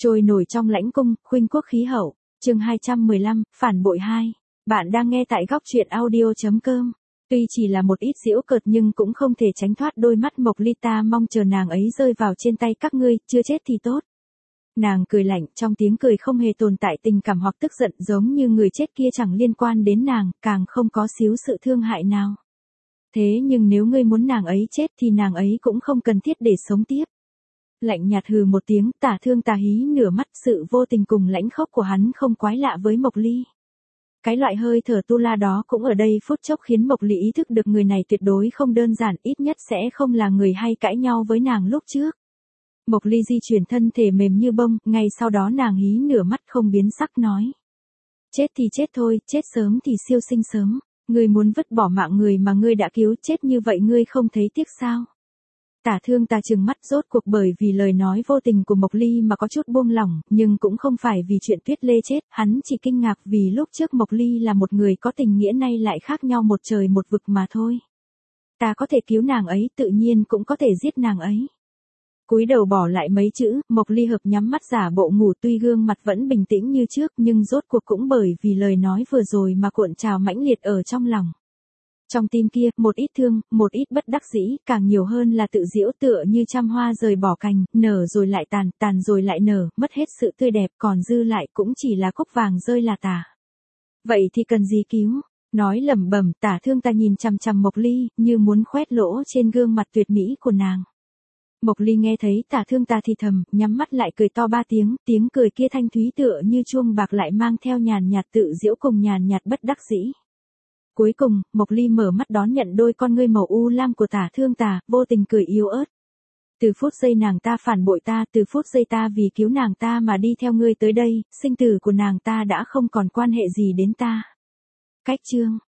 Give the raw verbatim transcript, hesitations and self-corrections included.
Trôi nổi trong lãnh cung, khuynh quốc khí hậu. Chương hai trăm mười lăm, phản bội hai. Bạn đang nghe tại góc truyện audio chấm com. Tuy chỉ là một ít giễu cợt nhưng cũng không thể tránh thoát đôi mắt Mộc Ly, ta mong chờ nàng ấy rơi vào trên tay các ngươi, chưa chết thì tốt. Nàng cười lạnh, trong tiếng cười không hề tồn tại tình cảm hoặc tức giận, giống như người chết kia chẳng liên quan đến nàng, càng không có xíu sự thương hại nào. Thế nhưng nếu ngươi muốn nàng ấy chết thì nàng ấy cũng không cần thiết để sống tiếp. Lạnh nhạt hừ một tiếng, Tả Thương Tà hí nửa mắt, sự vô tình cùng lãnh khốc của hắn không quái lạ với Mộc Ly. Cái loại hơi thở tu la đó cũng ở đây phút chốc khiến Mộc Ly ý thức được người này tuyệt đối không đơn giản, ít nhất sẽ không là người hay cãi nhau với nàng lúc trước. Mộc Ly di chuyển thân thể mềm như bông, ngay sau đó nàng hí nửa mắt không biến sắc nói. Chết thì chết thôi, chết sớm thì siêu sinh sớm. Ngươi muốn vứt bỏ mạng người mà ngươi đã cứu, chết như vậy ngươi không thấy tiếc sao? Tả Thương Tà trừng mắt, rốt cuộc bởi vì lời nói vô tình của Mộc Ly mà có chút buông lỏng, nhưng cũng không phải vì chuyện Tuyết Lê chết, hắn chỉ kinh ngạc vì lúc trước Mộc Ly là một người có tình nghĩa, nay lại khác nhau một trời một vực mà thôi. Ta có thể cứu nàng ấy, tự nhiên cũng có thể giết nàng ấy. Cúi đầu bỏ lại mấy chữ, Mộc Ly hợp nhắm mắt giả bộ ngủ, tuy gương mặt vẫn bình tĩnh như trước nhưng rốt cuộc cũng bởi vì lời nói vừa rồi mà cuộn trào mãnh liệt ở trong lòng. Trong tim kia, một ít thương, một ít bất đắc dĩ, càng nhiều hơn là tự giễu, tựa như trăm hoa rời bỏ cành, nở rồi lại tàn, tàn rồi lại nở, mất hết sự tươi đẹp, còn dư lại cũng chỉ là cúc vàng rơi là tả. Vậy thì cần gì cứu? Nói lẩm bẩm, Tả Thương Tà nhìn chằm chằm Mộc Ly, như muốn khoét lỗ trên gương mặt tuyệt mỹ của nàng. Mộc Ly nghe thấy Tả Thương Tà thì thầm, nhắm mắt lại cười to ba tiếng, tiếng cười kia thanh thúy tựa như chuông bạc, lại mang theo nhàn nhạt tự giễu cùng nhàn nhạt bất đắc dĩ. Cuối cùng, Mộc Ly mở mắt đón nhận đôi con ngươi màu u lam của Tả Thương Tà, vô tình cười yếu ớt. Từ phút giây nàng ta phản bội ta, từ phút giây ta vì cứu nàng ta mà đi theo ngươi tới đây, sinh tử của nàng ta đã không còn quan hệ gì đến ta. Cách chương,